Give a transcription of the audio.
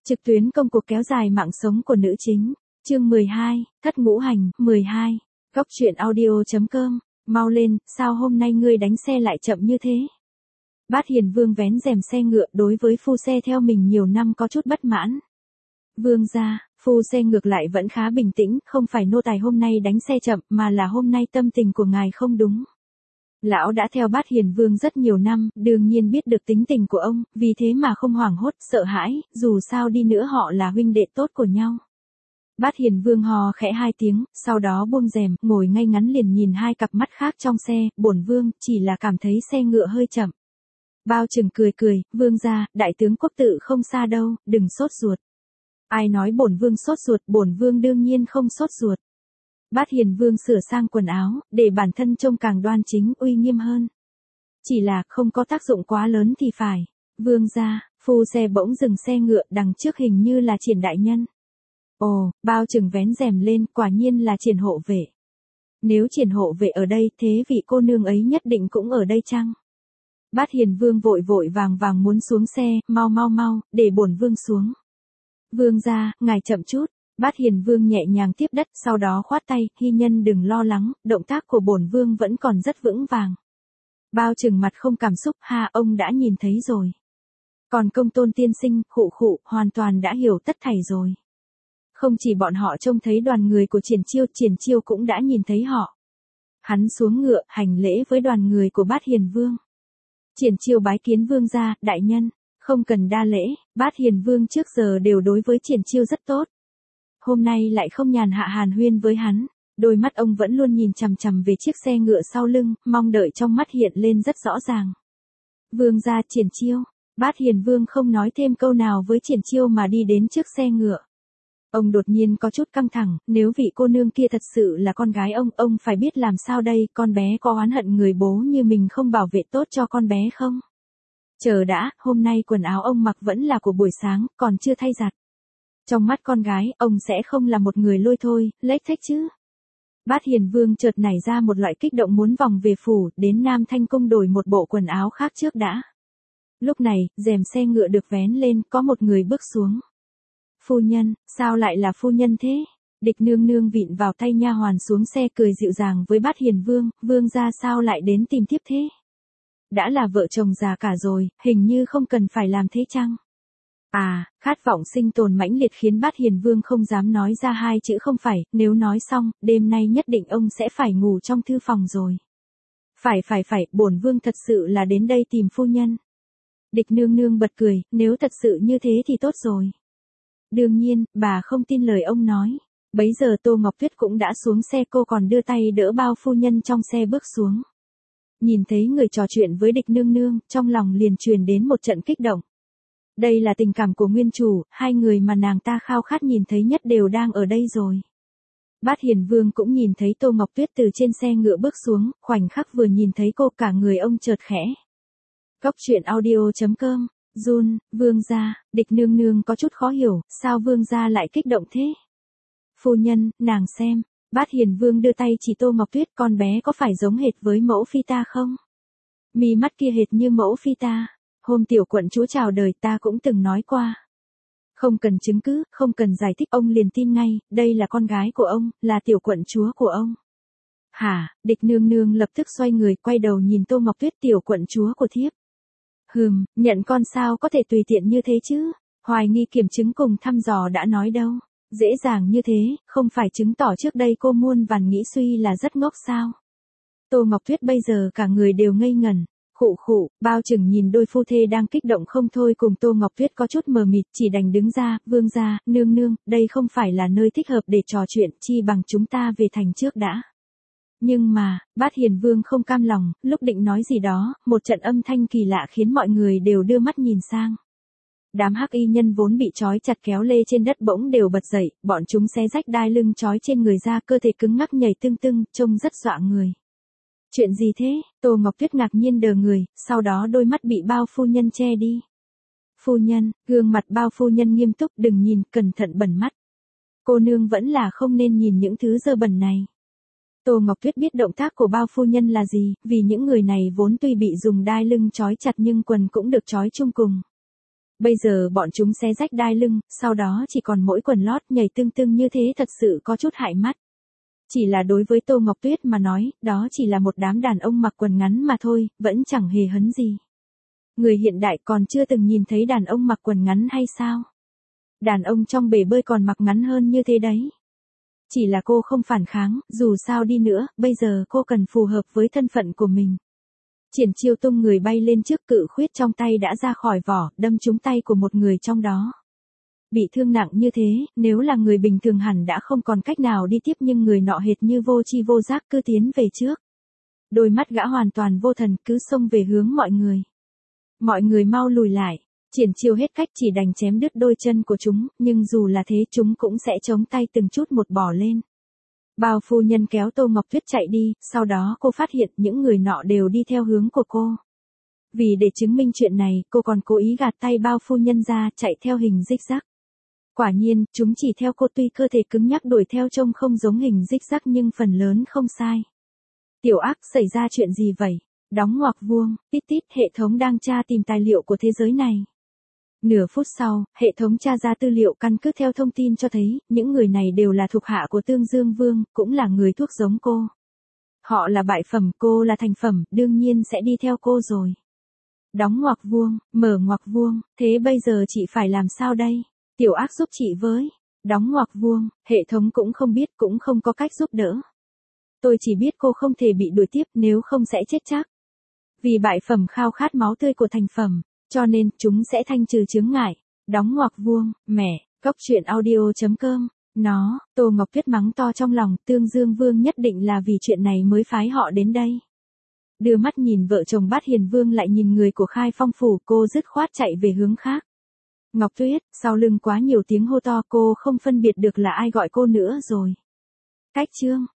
Trực tuyến công cuộc kéo dài mạng sống của nữ chính. Chương 12, Thất Ngũ Hành, 12. Góc truyện audio.com, mau lên, sao hôm nay ngươi đánh xe lại chậm như thế? Bát Hiền Vương vén rèm xe ngựa, đối với phu xe theo mình nhiều năm có chút bất mãn. Vương gia, phu xe ngược lại vẫn khá bình tĩnh, không phải nô tài hôm nay đánh xe chậm mà là hôm nay tâm tình của ngài không đúng. Lão đã theo Bát Hiền Vương rất nhiều năm, đương nhiên biết được tính tình của ông, vì thế mà không hoảng hốt, sợ hãi, dù sao đi nữa họ là huynh đệ tốt của nhau. Bát Hiền Vương hò khẽ hai tiếng, sau đó buông rèm, ngồi ngay ngắn liền nhìn hai cặp mắt khác trong xe, bổn vương, chỉ là cảm thấy xe ngựa hơi chậm. Bao Trừng cười cười, vương gia, đại tướng quốc tự không xa đâu, đừng sốt ruột. Ai nói bổn vương sốt ruột, bổn vương đương nhiên không sốt ruột. Bát Hiền Vương sửa sang quần áo, để bản thân trông càng đoan chính, uy nghiêm hơn. Chỉ là không có tác dụng quá lớn thì phải. Vương gia, phu xe bỗng dừng xe ngựa, đằng trước hình như là Triển đại nhân. Ồ, Bao Trừng vén rèm lên, quả nhiên là Triển hộ vệ. Nếu Triển hộ vệ ở đây, thế vị cô nương ấy nhất định cũng ở đây chăng? Bát Hiền Vương vội vội vàng vàng muốn xuống xe, mau, để bổn vương xuống. Vương gia, ngài chậm chút. Bát Hiền Vương nhẹ nhàng tiếp đất, sau đó khoát tay, hy nhân đừng lo lắng, động tác của bổn vương vẫn còn rất vững vàng. Bao Trừng mặt không cảm xúc, ha, ông đã nhìn thấy rồi. Còn Công Tôn tiên sinh, khụ, hoàn toàn đã hiểu tất thảy rồi. Không chỉ bọn họ trông thấy đoàn người của Triển Chiêu cũng đã nhìn thấy họ. Hắn xuống ngựa, hành lễ với đoàn người của Bát Hiền Vương. Triển Chiêu bái kiến vương gia, đại nhân, không cần đa lễ, Bát Hiền Vương trước giờ đều đối với Triển Chiêu rất tốt. Hôm nay lại không nhàn hạ hàn huyên với hắn, đôi mắt ông vẫn luôn nhìn chằm chằm về chiếc xe ngựa sau lưng, mong đợi trong mắt hiện lên rất rõ ràng. Vương gia, Triển Chiêu. Bát Hiền Vương không nói thêm câu nào với Triển Chiêu mà đi đến trước xe ngựa. Ông đột nhiên có chút căng thẳng, nếu vị cô nương kia thật sự là con gái ông phải biết làm sao đây, con bé có oán hận người bố như mình không bảo vệ tốt cho con bé không? Chờ đã, hôm nay quần áo ông mặc vẫn là của buổi sáng, còn chưa thay giặt. Trong mắt con gái, ông sẽ không là một người lôi thôi, lếch thếch chứ. Bát Hiền Vương chợt nảy ra một loại kích động muốn vòng về phủ, đến Nam Thanh Cung đổi một bộ quần áo khác trước đã. Lúc này, rèm xe ngựa được vén lên, có một người bước xuống. Phu nhân, sao lại là phu nhân thế? Địch nương nương vịn vào tay nha hoàn xuống xe cười dịu dàng với Bát Hiền Vương, vương gia sao lại đến tìm tiếp thế? Đã là vợ chồng già cả rồi, hình như không cần phải làm thế chăng? À, khát vọng sinh tồn mãnh liệt khiến Bát Hiền Vương không dám nói ra hai chữ không phải, nếu nói xong, đêm nay nhất định ông sẽ phải ngủ trong thư phòng rồi. Phải, bổn vương thật sự là đến đây tìm phu nhân. Địch nương nương bật cười, nếu thật sự như thế thì tốt rồi. Đương nhiên, bà không tin lời ông nói. Bấy giờ Tô Ngọc Tuyết cũng đã xuống xe, cô còn đưa tay đỡ Bao phu nhân trong xe bước xuống. Nhìn thấy người trò chuyện với địch nương nương, trong lòng liền truyền đến một trận kích động. Đây là tình cảm của nguyên chủ, hai người mà nàng ta khao khát nhìn thấy nhất đều đang ở đây rồi. Bát Hiền Vương cũng nhìn thấy Tô Ngọc Tuyết từ trên xe ngựa bước xuống, khoảnh khắc vừa nhìn thấy cô cả người ông chợt khẽ. Góc truyện audio.com, Jun, vương gia, địch nương nương có chút khó hiểu, sao vương gia lại kích động thế? Phu nhân, nàng xem, Bát Hiền Vương đưa tay chỉ Tô Ngọc Tuyết, con bé có phải giống hệt với mẫu phi ta không? Mi mắt kia hệt như mẫu phi ta. Hôm tiểu quận chúa chào đời ta cũng từng nói qua. Không cần chứng cứ, không cần giải thích, ông liền tin ngay, đây là con gái của ông, là tiểu quận chúa của ông. Hả, địch nương nương lập tức xoay người, quay đầu nhìn Tô Ngọc Tuyết, tiểu quận chúa của thiếp. Nhận con sao có thể tùy tiện như thế chứ, hoài nghi kiểm chứng cùng thăm dò đã nói đâu, dễ dàng như thế, không phải chứng tỏ trước đây cô muôn vàn nghĩ suy là rất ngốc sao. Tô Ngọc Tuyết bây giờ cả người đều ngây ngẩn. Khụ, Bao Trừng nhìn đôi phu thê đang kích động không thôi cùng Tô Ngọc Tuyết có chút mờ mịt, chỉ đành đứng ra, vương gia, nương nương, đây không phải là nơi thích hợp để trò chuyện, chi bằng chúng ta về thành trước đã. Nhưng mà, Bát Hiền Vương không cam lòng, lúc định nói gì đó, một trận âm thanh kỳ lạ khiến mọi người đều đưa mắt nhìn sang. Đám hắc y nhân vốn bị trói chặt kéo lê trên đất bỗng đều bật dậy, bọn chúng xé rách đai lưng trói trên người ra, cơ thể cứng ngắc nhảy tưng, trông rất dọa người. Chuyện gì thế? Tô Ngọc Tuyết ngạc nhiên đờ người, sau đó đôi mắt bị Bao phu nhân che đi. Phu nhân, gương mặt Bao phu nhân nghiêm túc, đừng nhìn, cẩn thận bẩn mắt. Cô nương vẫn là không nên nhìn những thứ dơ bẩn này. Tô Ngọc Tuyết biết động tác của Bao phu nhân là gì, vì những người này vốn tuy bị dùng đai lưng trói chặt nhưng quần cũng được trói chung cùng. Bây giờ bọn chúng xé rách đai lưng, sau đó chỉ còn mỗi quần lót nhảy tưng tưng như thế thật sự có chút hại mắt. Chỉ là đối với Tô Ngọc Tuyết mà nói, đó chỉ là một đám đàn ông mặc quần ngắn mà thôi, vẫn chẳng hề hấn gì. Người hiện đại còn chưa từng nhìn thấy đàn ông mặc quần ngắn hay sao? Đàn ông trong bể bơi còn mặc ngắn hơn như thế đấy. Chỉ là cô không phản kháng, dù sao đi nữa, bây giờ cô cần phù hợp với thân phận của mình. Triển Chiêu tung người bay lên trước, cự khuyết trong tay đã ra khỏi vỏ, đâm trúng tay của một người trong đó. Bị thương nặng như thế, nếu là người bình thường hẳn đã không còn cách nào đi tiếp, nhưng người nọ hệt như vô tri vô giác cứ tiến về trước. Đôi mắt gã hoàn toàn vô thần, cứ xông về hướng mọi người. Mọi người mau lùi lại. Triển Chiêu hết cách chỉ đành chém đứt đôi chân của chúng, nhưng dù là thế chúng cũng sẽ chống tay từng chút một bỏ lên. Bao phu nhân kéo Tô Ngọc Tuyết chạy đi, sau đó cô phát hiện những người nọ đều đi theo hướng của cô. Vì để chứng minh chuyện này, cô còn cố ý gạt tay bao phu nhân ra, chạy theo hình zigzag. Quả nhiên, chúng chỉ theo cô, tuy cơ thể cứng nhắc đuổi theo trông không giống hình zigzag nhưng phần lớn không sai. Tiểu Ác, xảy ra chuyện gì vậy? Đóng ngoặc vuông, tít tít, hệ thống đang tra tìm tài liệu của thế giới này. Nửa phút sau, hệ thống tra ra tư liệu căn cứ theo thông tin cho thấy, những người này đều là thuộc hạ của Tương Dương Vương, cũng là người thuốc giống cô. Họ là bại phẩm, cô là thành phẩm, đương nhiên sẽ đi theo cô rồi. Đóng ngoặc vuông, mở ngoặc vuông, thế bây giờ chị phải làm sao đây? Tiểu Ác giúp chị với. Đóng ngoặc vuông, hệ thống cũng không biết, cũng không có cách giúp đỡ. Tôi chỉ biết cô không thể bị đuổi tiếp, nếu không sẽ chết chắc. Vì bại phẩm khao khát máu tươi của thành phẩm, cho nên chúng sẽ thanh trừ chướng ngại. Đóng ngoặc vuông, mẹ, coctruyện.audio.com. Tô Ngọc Tuyết mắng to trong lòng, Tương Dương Vương nhất định là vì chuyện này mới phái họ đến đây. Đưa mắt nhìn vợ chồng Bát Hiền Vương lại nhìn người của Khai Phong phủ, cô dứt khoát chạy về hướng khác. Ngọc Tuyết, sau lưng quá nhiều tiếng hô to, cô không phân biệt được là ai gọi cô nữa rồi. Cách chương